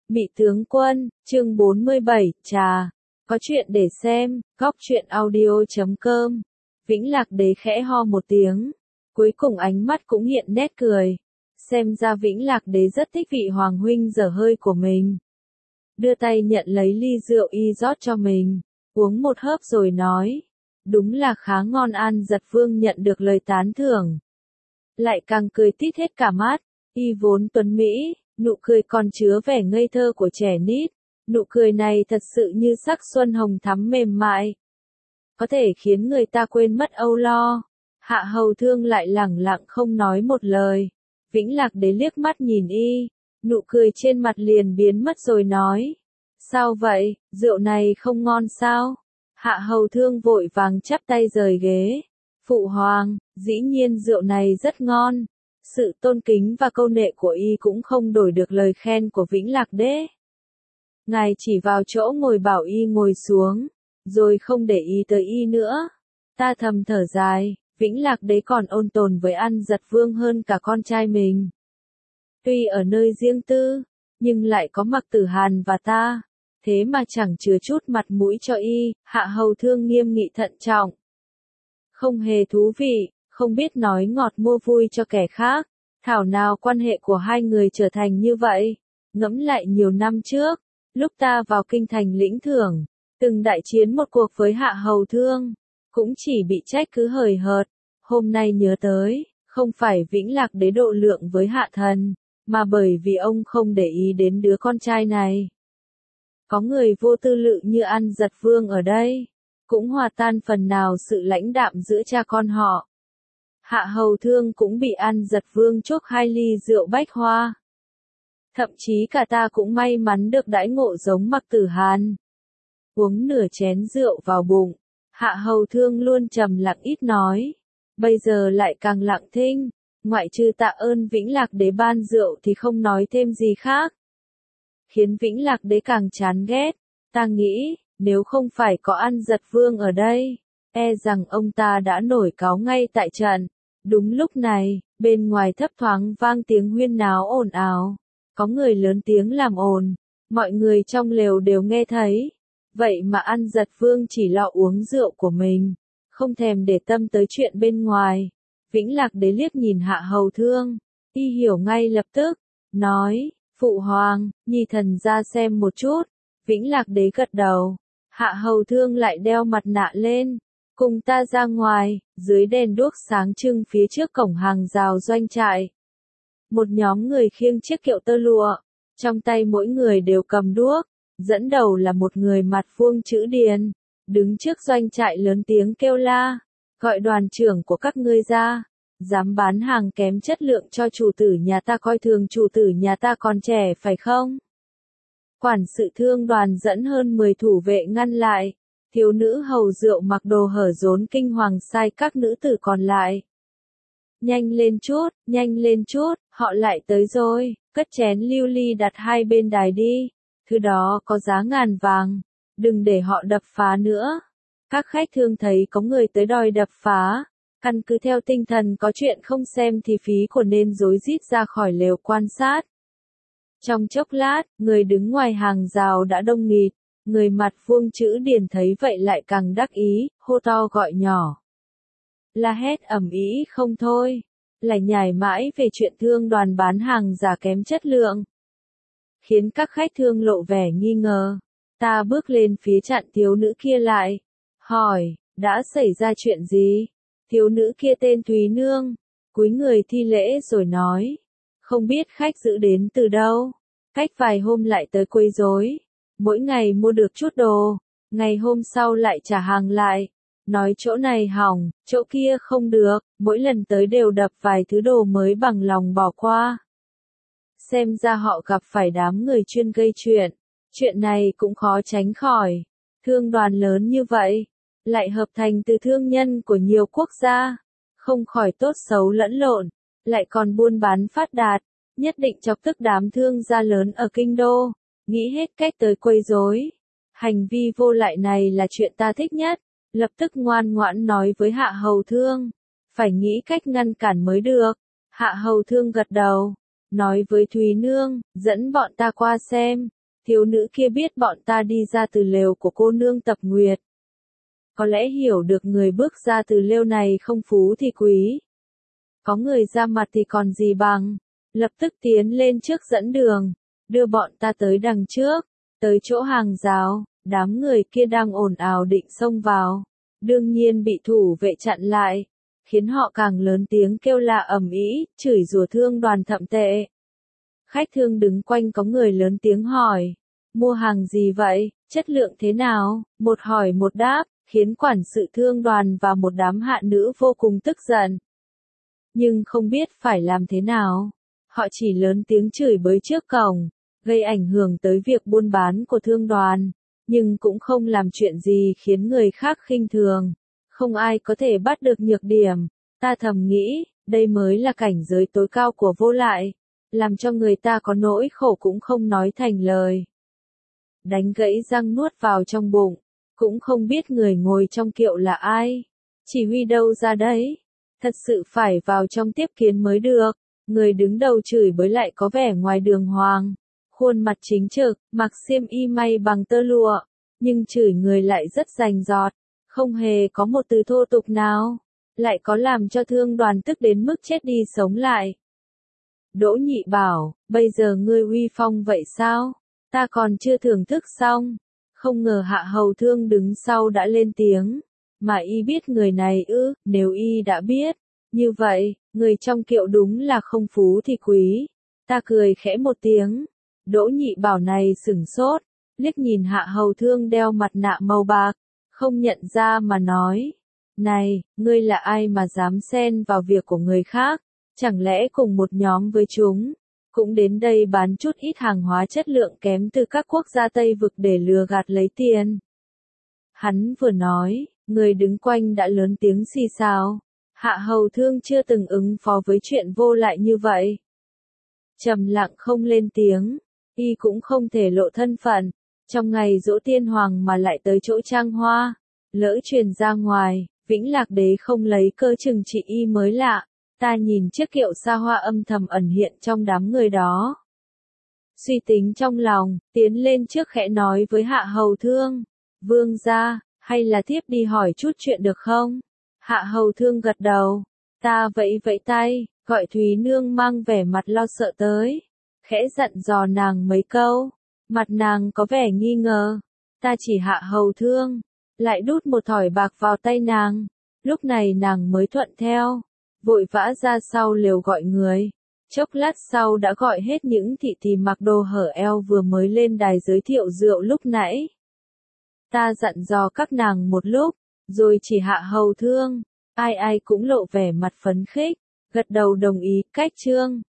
Mị tướng quân, chương 47, trà. Có chuyện để xem, góc truyện audio.com. Vĩnh Lạc Đế khẽ ho một tiếng. Cuối cùng ánh mắt cũng hiện nét cười. Xem ra Vĩnh Lạc Đế rất thích vị hoàng huynh dở hơi của mình. Đưa tay nhận lấy ly rượu y rót cho mình. Uống một hớp rồi nói. Đúng là khá ngon. An Giật Vương nhận được lời tán thưởng. Lại càng cười tít hết cả mắt. Y vốn tuấn mỹ, nụ cười còn chứa vẻ ngây thơ của trẻ nít. Nụ cười này thật sự như sắc xuân hồng thắm mềm mại. Có thể khiến người ta quên mất âu lo. Hạ Hầu Thương lại lẳng lặng không nói một lời. Vĩnh Lạc Đế liếc mắt nhìn y. Nụ cười trên mặt liền biến mất rồi nói. Sao vậy, rượu này không ngon sao? Hạ Hầu Thương vội vàng chắp tay rời ghế. Phụ hoàng, dĩ nhiên rượu này rất ngon. Sự tôn kính và câu nệ của y cũng không đổi được lời khen của Vĩnh Lạc Đế. Ngài chỉ vào chỗ ngồi bảo y ngồi xuống, rồi không để ý tới y nữa. Ta thầm thở dài, Vĩnh Lạc Đế còn ôn tồn với An Giật Vương hơn cả con trai mình. Tuy ở nơi riêng tư, nhưng lại có Mặc Tử Hàn và ta, thế mà chẳng chừa chút mặt mũi cho y. Hạ Hầu Thương nghiêm nghị thận trọng. Không hề thú vị, không biết nói ngọt mua vui cho kẻ khác. Thảo nào quan hệ của hai người trở thành như vậy. Ngẫm lại nhiều năm trước, lúc ta vào kinh thành lĩnh thưởng, từng đại chiến một cuộc với Hạ Hầu Thương, cũng chỉ bị trách cứ hời hợt. Hôm nay nhớ tới, không phải Vĩnh Lạc Đế độ lượng với Hạ Thần, mà bởi vì ông không để ý đến đứa con trai này. Có người vô tư lự như An Giật Vương ở đây, cũng hòa tan phần nào sự lãnh đạm giữa cha con họ. Hạ Hầu Thương cũng bị An Giật Vương chúc 2 ly rượu bách hoa. Thậm chí cả ta cũng may mắn được đãi ngộ giống Mặc Tử Hàn. Uống nửa chén rượu vào bụng, Hạ Hầu Thương luôn trầm lặng ít nói. Bây giờ lại càng lặng thinh, ngoại trừ tạ ơn Vĩnh Lạc Đế ban rượu thì không nói thêm gì khác. Khiến Vĩnh Lạc Đế càng chán ghét, ta nghĩ, nếu không phải có An Giật Vương ở đây, e rằng ông ta đã nổi cáu ngay tại trận. Đúng lúc này, bên ngoài thấp thoáng vang tiếng huyên náo ồn ào. Có người lớn tiếng làm ồn, mọi người trong lều đều nghe thấy. Vậy mà An Giật Vương chỉ lo uống rượu của mình, không thèm để tâm tới chuyện bên ngoài. Vĩnh Lạc Đế liếc nhìn Hạ Hầu Thương, y hiểu ngay lập tức, nói, Phụ hoàng, nhi thần ra xem một chút. Vĩnh Lạc Đế gật đầu, Hạ Hầu Thương lại đeo mặt nạ lên. Cùng ta ra ngoài, dưới đèn đuốc sáng trưng phía trước cổng hàng rào doanh trại. Một nhóm người khiêng chiếc kiệu tơ lụa, trong tay mỗi người đều cầm đuốc, dẫn đầu là một người mặt vuông chữ Điền, đứng trước doanh trại lớn tiếng kêu la, gọi đoàn trưởng của các ngươi ra, dám bán hàng kém chất lượng cho chủ tử nhà ta, coi thường chủ tử nhà ta còn trẻ phải không? Quản sự Thương đoàn dẫn hơn 10 thủ vệ ngăn lại. Thiếu nữ hầu rượu mặc đồ hở rốn kinh hoàng sai các nữ tử còn lại. Nhanh lên chút, họ lại tới rồi, cất chén lưu ly đặt hai bên đài đi, thứ đó có giá ngàn vàng, đừng để họ đập phá nữa. Các khách thương thấy có người tới đòi đập phá, căn cứ theo tinh thần có chuyện không xem thì phí của nên rối rít ra khỏi lều quan sát. Trong chốc lát, người đứng ngoài hàng rào đã đông nghịt. Người mặt vuông chữ Điền thấy vậy lại càng đắc ý, hô to gọi nhỏ. La hét ầm ĩ không thôi, lại nhải mãi về chuyện thương đoàn bán hàng giả kém chất lượng. Khiến các khách thương lộ vẻ nghi ngờ. Ta bước lên phía chặn thiếu nữ kia lại. Hỏi, đã xảy ra chuyện gì? Thiếu nữ kia tên Thúy Nương. Cúi người thi lễ rồi nói. Không biết khách giữ đến từ đâu. Cách vài hôm lại tới quấy rối. Mỗi ngày mua được chút đồ, ngày hôm sau lại trả hàng lại, nói chỗ này hỏng, chỗ kia không được, mỗi lần tới đều đập vài thứ đồ mới bằng lòng bỏ qua. Xem ra họ gặp phải đám người chuyên gây chuyện này cũng khó tránh khỏi. Thương đoàn lớn như vậy, lại hợp thành từ thương nhân của nhiều quốc gia, không khỏi tốt xấu lẫn lộn, lại còn buôn bán phát đạt, nhất định chọc tức đám thương gia lớn ở kinh đô. Nghĩ hết cách tới quấy rối. Hành vi vô lại này là chuyện ta thích nhất. Lập tức ngoan ngoãn nói với Hạ Hầu Thương. Phải nghĩ cách ngăn cản mới được. Hạ Hầu Thương gật đầu. Nói với Thúy Nương, dẫn bọn ta qua xem. Thiếu nữ kia biết bọn ta đi ra từ lều của cô nương Tập Nguyệt. Có lẽ hiểu được người bước ra từ lều này không phú thì quý. Có người ra mặt thì còn gì bằng. Lập tức tiến lên trước dẫn đường, đưa bọn ta tới đằng trước, tới chỗ hàng rào. Đám người kia đang ồn ào định xông vào, đương nhiên bị thủ vệ chặn lại, khiến họ càng lớn tiếng kêu la ầm ĩ, chửi rủa Thương Đoàn thậm tệ. Khách thương đứng quanh có người lớn tiếng hỏi, mua hàng gì vậy, chất lượng thế nào, một hỏi một đáp, khiến quản sự Thương Đoàn và một đám hạ nữ vô cùng tức giận. Nhưng không biết phải làm thế nào, họ chỉ lớn tiếng chửi bới trước cổng, gây ảnh hưởng tới việc buôn bán của Thương Đoàn. Nhưng cũng không làm chuyện gì khiến người khác khinh thường. Không ai có thể bắt được nhược điểm. Ta thầm nghĩ, đây mới là cảnh giới tối cao của Vô Lại. Làm cho người ta có nỗi khổ cũng không nói thành lời. Đánh gãy răng nuốt vào trong bụng. Cũng không biết người ngồi trong kiệu là ai. Chỉ huy đâu ra đấy. Thật sự phải vào trong tiếp kiến mới được. Người đứng đầu chửi bới lại có vẻ ngoài đường hoàng. Khuôn mặt chính trực, mặc xiêm y may bằng tơ lụa, nhưng chửi người lại rất rành rọt, không hề có một từ thô tục nào, lại có làm cho Thương Đoàn tức đến mức chết đi sống lại. Đỗ Nhị bảo, bây giờ ngươi uy phong vậy sao? Ta còn chưa thưởng thức xong. Không ngờ Hạ Hầu Thương đứng sau đã lên tiếng, mà y biết người này ư, nếu y đã biết, như vậy, người trong kiệu đúng là không phú thì quý. Ta cười khẽ một tiếng. Đỗ Nhị bảo này sửng sốt, liếc nhìn Hạ Hầu Thương đeo mặt nạ màu bạc, không nhận ra mà nói, này, ngươi là ai mà dám xen vào việc của người khác, chẳng lẽ cùng một nhóm với chúng, cũng đến đây bán chút ít hàng hóa chất lượng kém từ các quốc gia Tây vực để lừa gạt lấy tiền. Hắn vừa nói, người đứng quanh đã lớn tiếng xì xào, Hạ Hầu Thương chưa từng ứng phó với chuyện Vô Lại như vậy. Trầm lặng không lên tiếng. Y cũng không thể lộ thân phận, trong ngày giỗ tiên hoàng mà lại tới chỗ Trang Hoa, lỡ truyền ra ngoài, Vĩnh Lạc Đế không lấy cơ trừng trị y mới lạ. Ta nhìn chiếc kiệu xa hoa âm thầm ẩn hiện trong đám người đó. Suy tính trong lòng, tiến lên trước khẽ nói với Hạ Hầu Thương, vương gia, hay là thiếp đi hỏi chút chuyện được không? Hạ Hầu Thương gật đầu, ta vẫy vẫy tay, gọi Thúy Nương mang vẻ mặt lo sợ tới. Khẽ dặn dò nàng mấy câu, mặt nàng có vẻ nghi ngờ, ta chỉ Hạ Hầu Thương, lại đút một thỏi bạc vào tay nàng, lúc này nàng mới thuận theo, vội vã ra sau lều gọi người, chốc lát sau đã gọi hết những thị tỳ mặc đồ hở eo vừa mới lên đài giới thiệu rượu lúc nãy. Ta dặn dò các nàng một lúc, rồi chỉ Hạ Hầu Thương, ai ai cũng lộ vẻ mặt phấn khích, gật đầu đồng ý, cách trương.